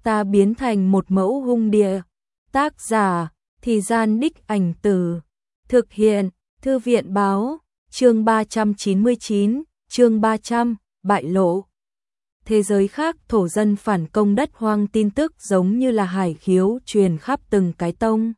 ta biến thành một mẫu hung địa. Tác giả, Thì Gian Đích Ảnh Từ. Thực hiện, Thư viện báo, chương 399, chương 300, bại lộ. Thế giới khác thổ dân phản công đất hoang tin tức giống như là hải khiếu truyền khắp từng cái tông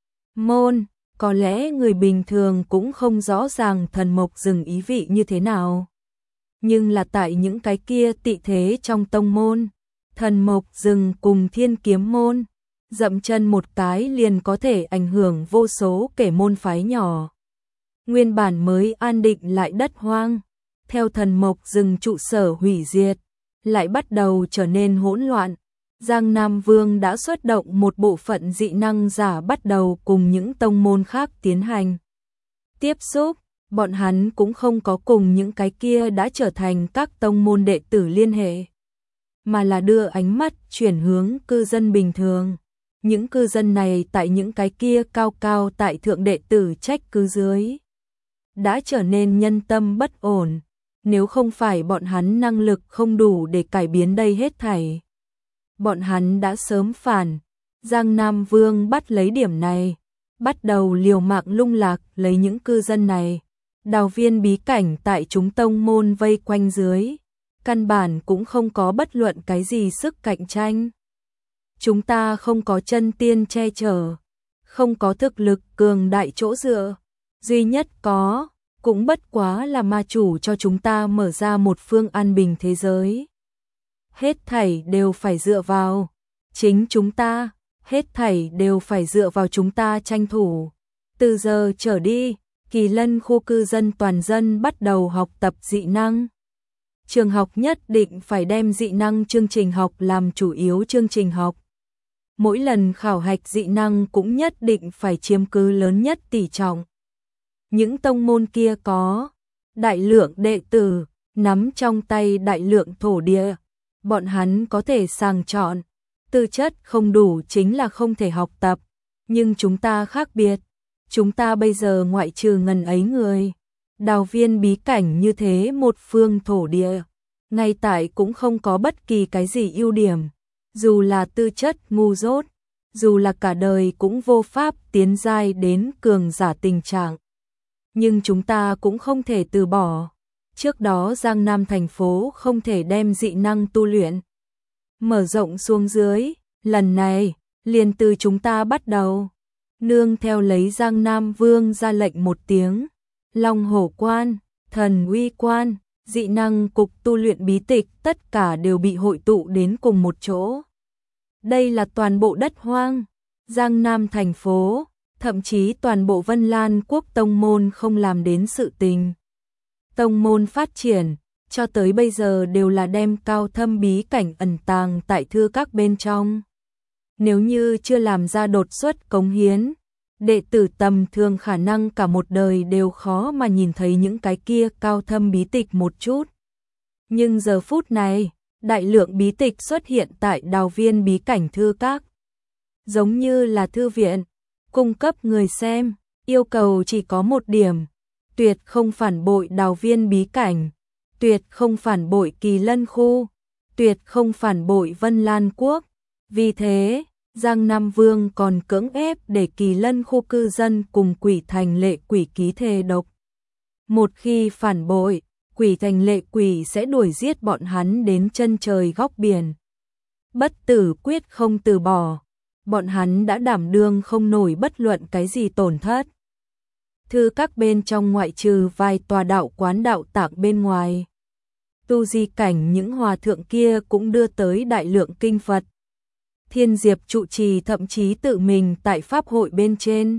môn, có lẽ người bình thường cũng không rõ ràng thần mộc rừng ý vị như thế nào. Nhưng là tại những cái kia tị thế trong tông môn, thần mộc rừng cùng thiên kiếm môn, dậm chân một cái liền có thể ảnh hưởng vô số kể môn phái nhỏ. Nguyên bản mới an định lại đất hoang, theo thần mộc rừng trụ sở hủy diệt, lại bắt đầu trở nên hỗn loạn. Giang Nam Vương đã xuất động một bộ phận dị năng giả bắt đầu cùng những tông môn khác tiến hành tiếp xúc, bọn hắn cũng không có cùng những cái kia đã trở thành các tông môn đệ tử liên hệ, mà là đưa ánh mắt chuyển hướng cư dân bình thường. Những cư dân này tại những cái kia cao cao tại thượng đệ tử trách cứ dưới, đã trở nên nhân tâm bất ổn, nếu không phải bọn hắn năng lực không đủ để cải biến đây hết thảy, bọn hắn đã sớm phản. Giang Nam Vương bắt lấy điểm này, bắt đầu liều mạng lung lạc lấy những cư dân này. Đào viên bí cảnh tại chúng tông môn vây quanh dưới, căn bản cũng không có bất luận cái gì sức cạnh tranh. Chúng ta không có chân tiên che chở, không có thực lực cường đại chỗ dựa, duy nhất có, cũng bất quá là ma chủ cho chúng ta mở ra một phương an bình thế giới. Hết thảy đều phải dựa vào chính chúng ta, hết thảy đều phải dựa vào chúng ta tranh thủ. Từ giờ trở đi, Kỳ Lân khu cư dân toàn dân bắt đầu học tập dị năng. Trường học nhất định phải đem dị năng chương trình học làm chủ yếu chương trình học. Mỗi lần khảo hạch dị năng cũng nhất định phải chiếm cứ lớn nhất tỷ trọng. Những tông môn kia có đại lượng đệ tử, nắm trong tay đại lượng thổ địa, bọn hắn có thể sàng chọn, tư chất không đủ chính là không thể học tập, nhưng chúng ta khác biệt. Chúng ta bây giờ ngoại trừ ngần ấy người, đào viên bí cảnh như thế một phương thổ địa, ngay tại cũng không có bất kỳ cái gì ưu điểm, dù là tư chất ngu dốt, dù là cả đời cũng vô pháp tiến giai đến cường giả tình trạng. Nhưng chúng ta cũng không thể từ bỏ. Trước đó Giang Nam thành phố không thể đem dị năng tu luyện mở rộng xuống dưới, lần này liền từ chúng ta bắt đầu. Nương theo lấy Giang Nam Vương ra lệnh một tiếng, Long Hổ Quan, Thần Uy Quan, dị năng cục tu luyện bí tịch tất cả đều bị hội tụ đến cùng một chỗ. Đây là toàn bộ đất hoang, Giang Nam thành phố, thậm chí toàn bộ Vân Lan quốc tông môn không làm đến sự tình. Tông môn phát triển, cho tới bây giờ đều là đem cao thâm bí cảnh ẩn tàng tại thư các bên trong. Nếu như chưa làm ra đột xuất cống hiến, đệ tử tầm thường khả năng cả một đời đều khó mà nhìn thấy những cái kia cao thâm bí tịch một chút. Nhưng giờ phút này, đại lượng bí tịch xuất hiện tại đào viên bí cảnh thư các. Giống như là thư viện, cung cấp người xem, yêu cầu chỉ có một điểm, tuyệt không phản bội đào viên bí cảnh, tuyệt không phản bội Kỳ Lân khu, tuyệt không phản bội Vân Lan quốc. Vì thế, Giang Nam Vương còn cưỡng ép để Kỳ Lân khu cư dân cùng Quỷ Thành Lệ Quỷ ký thề độc. Một khi phản bội, Quỷ Thành Lệ Quỷ sẽ đuổi giết bọn hắn đến chân trời góc biển. Bất tử quyết không từ bỏ, bọn hắn đã đảm đương không nổi bất luận cái gì tổn thất. Thư các bên trong ngoại trừ vài tòa đạo quán đạo tạng bên ngoài, tu di cảnh những hòa thượng kia cũng đưa tới đại lượng kinh Phật. Thiên Diệp trụ trì thậm chí tự mình tại pháp hội bên trên,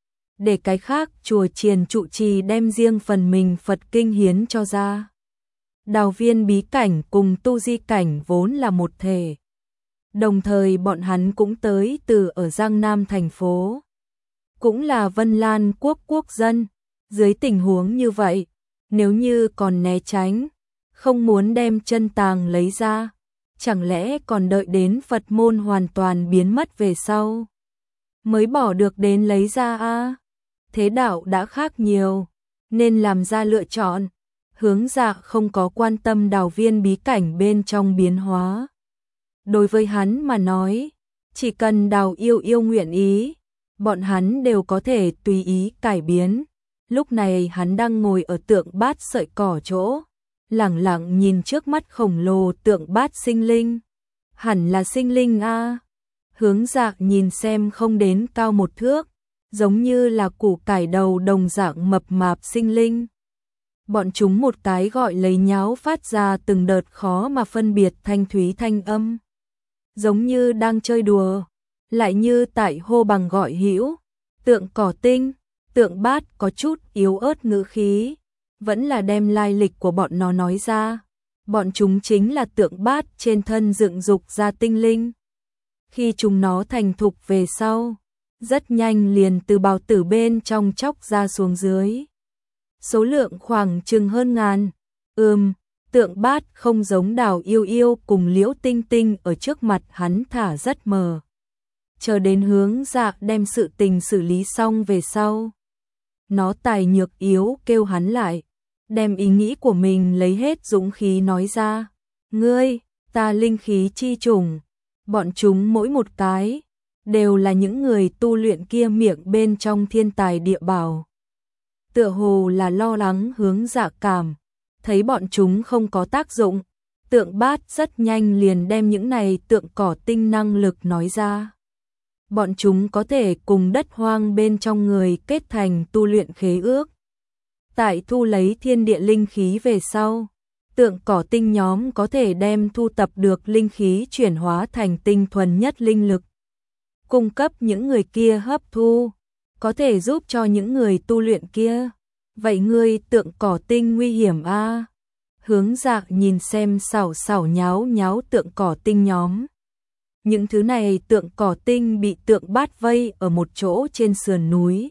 để cái khác chùa chiền trụ trì đem riêng phần mình Phật kinh hiến cho ra. Đào viên bí cảnh cùng tu di cảnh vốn là một thể. Đồng thời bọn hắn cũng tới từ ở Giang Nam thành phố, cũng là Vân Lan quốc quốc dân. Dưới tình huống như vậy, nếu như còn né tránh, không muốn đem chân tàng lấy ra, chẳng lẽ còn đợi đến Phật môn hoàn toàn biến mất về sau mới bỏ được đến lấy ra a? Thế đạo đã khác nhiều, nên làm ra lựa chọn. Hướng Dạ không có quan tâm đào viên bí cảnh bên trong biến hóa. Đối với hắn mà nói, chỉ cần Đào Yêu Yêu nguyện ý, bọn hắn đều có thể tùy ý cải biến. Lúc này hắn đang ngồi ở tượng bát sợi cỏ chỗ, lẳng lặng nhìn trước mắt khổng lồ tượng bát sinh linh. Hẳn là sinh linh a. Hướng Dạ nhìn xem không đến cao 1 thước, giống như là củ cải đầu đồng dạng mập mạp sinh linh. Bọn chúng một cái gọi lấy nháo phát ra từng đợt khó mà phân biệt thanh thúy thanh âm. Giống như đang chơi đùa, lại như tại hô bằng gọi hữu. Tượng cỏ tinh, tượng bát có chút yếu ớt ngữ khí, vẫn là đem lai lịch của bọn nó nói ra. Bọn chúng chính là tượng bát trên thân dựng dục ra tinh linh. Khi chúng nó thành thục về sau, rất nhanh liền từ bào tử bên trong chóc ra xuống dưới. Số lượng khoảng chừng hơn ngàn. Tượng bát không giống Đào Yêu Yêu cùng Liễu Tinh Tinh ở trước mặt hắn thả rất mờ. Chờ đến Hướng Dạ đem sự tình xử lý xong về sau, nó tài nhược yếu kêu hắn lại, đem ý nghĩ của mình lấy hết dũng khí nói ra. Ngươi, ta linh khí chi trùng, bọn chúng mỗi một cái, đều là những người tu luyện kia miệng bên trong thiên tài địa bảo. Tựa hồ là lo lắng Hướng Dạ cảm, thấy bọn chúng không có tác dụng, tượng bát rất nhanh liền đem những này tượng cỏ tinh năng lực nói ra. Bọn chúng có thể cùng đất hoang bên trong người kết thành tu luyện khế ước. Tại thu lấy thiên địa linh khí về sau, tượng cỏ tinh nhóm có thể đem thu tập được linh khí chuyển hóa thành tinh thuần nhất linh lực, cung cấp những người kia hấp thu, có thể giúp cho những người tu luyện kia. Vậy ngươi tượng cỏ tinh nguy hiểm a? Hướng Dạ nhìn xem xảo xảo nháo nháo tượng cỏ tinh nhóm. Những thứ này tượng cỏ tinh bị tượng bát vây ở một chỗ trên sườn núi,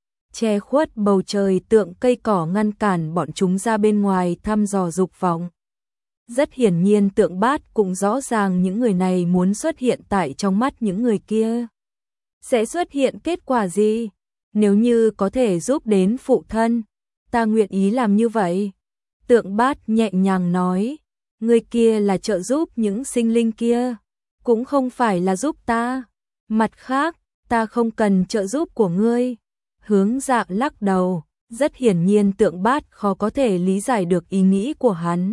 che khuất bầu trời, tượng cây cỏ ngăn cản bọn chúng ra bên ngoài thăm dò dục vọng. Rất hiển nhiên tượng bát cũng rõ ràng những người này muốn xuất hiện tại trong mắt những người kia. Sẽ xuất hiện kết quả gì? Nếu như có thể giúp đến phụ thân, ta nguyện ý làm như vậy. Tượng bát nhẹ nhàng nói, người kia là trợ giúp những sinh linh kia, cũng không phải là giúp ta. Mặt khác, ta không cần trợ giúp của ngươi. Hướng Dạ lắc đầu, rất hiển nhiên tượng bát khó có thể lý giải được ý nghĩ của hắn.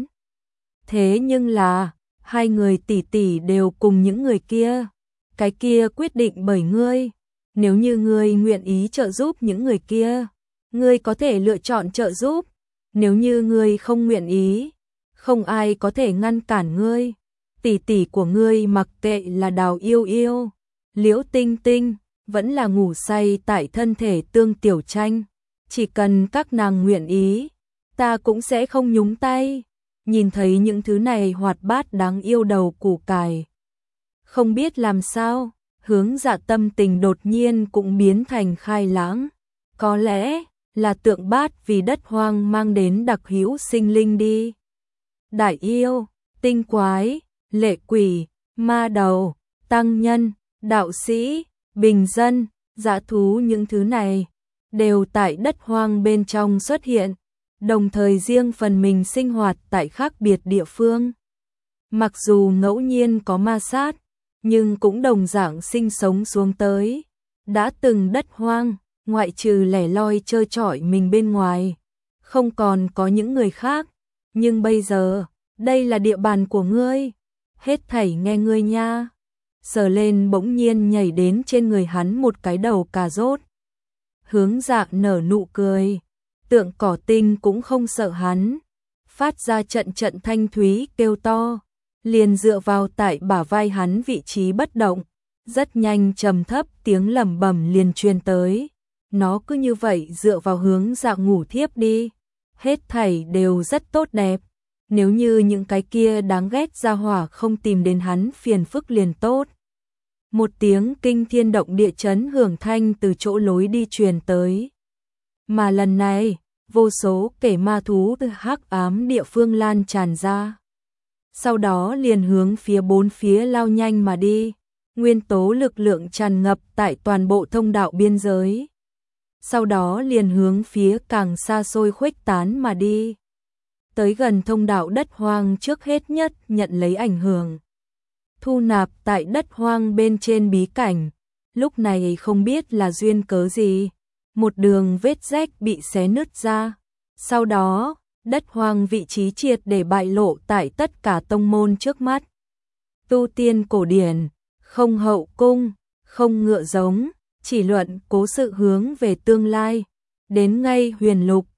Thế nhưng là, hai người tỷ tỷ đều cùng những người kia. Cái kia quyết định bởi ngươi. Nếu như ngươi nguyện ý trợ giúp những người kia, ngươi có thể lựa chọn trợ giúp. Nếu như ngươi không nguyện ý, không ai có thể ngăn cản ngươi. Tỷ tỷ của ngươi mặc kệ là Đào Yêu Yêu, Liễu Tinh Tinh, vẫn là ngủ say tại thân thể Tương Tiểu Tranh. Chỉ cần các nàng nguyện ý, ta cũng sẽ không nhúng tay. Nhìn thấy những thứ này hoạt bát đáng yêu đầu củ cải, không biết làm sao, Hướng Dạ tâm tình đột nhiên cũng biến thành khai lãng. Có lẽ là tượng bát vì đất hoang mang đến đặc hữu sinh linh đi. Đại yêu, tinh quái, lệ quỷ, ma đầu, tăng nhân, đạo sĩ, bình dân, dã thú, những thứ này đều tại đất hoang bên trong xuất hiện, đồng thời riêng phần mình sinh hoạt tại khác biệt địa phương. Mặc dù ngẫu nhiên có ma sát, nhưng cũng đồng dạng sinh sống xuống tới. Đã từng đất hoang, ngoại trừ lẻ loi chơi chọi mình bên ngoài, không còn có những người khác. Nhưng bây giờ, đây là địa bàn của ngươi, hết thảy nghe ngươi nha. Sờ lên bỗng nhiên nhảy đến trên người hắn một cái đầu cà rốt. Hướng Dạ nở nụ cười, tượng cỏ tinh cũng không sợ hắn, phát ra trận trận thanh thúy kêu to, liền dựa vào tại bả vai hắn vị trí bất động. Rất nhanh trầm thấp tiếng lẩm bẩm liền truyền tới. Nó cứ như vậy dựa vào Hướng Dạ ngủ thiếp đi. Hết thảy đều rất tốt đẹp. Nếu như những cái kia đáng ghét ra hỏa không tìm đến hắn phiền phức liền tốt. Một tiếng kinh thiên động địa chấn hưởng thanh từ chỗ lối đi truyền tới. Mà lần này, vô số kẻ ma thú từ hắc ám địa phương lan tràn ra. Sau đó liền hướng phía bốn phía lao nhanh mà đi. Nguyên tố lực lượng tràn ngập tại toàn bộ thông đạo biên giới. Sau đó liền hướng phía càng xa xôi khuếch tán mà đi. Tới gần thông đạo đất hoang trước hết nhất nhận lấy ảnh hưởng. thu nạp tại đất hoang bên trên bí cảnh, lúc này không biết là duyên cớ gì, một đường vết rách bị xé nứt ra. Sau đó, đất hoang vị trí triệt để bại lộ tại tất cả tông môn trước mắt. Tu tiên cổ điển, không hậu cung, không ngựa giống, chỉ luận cố sự hướng về tương lai. Đến ngay huyền lục,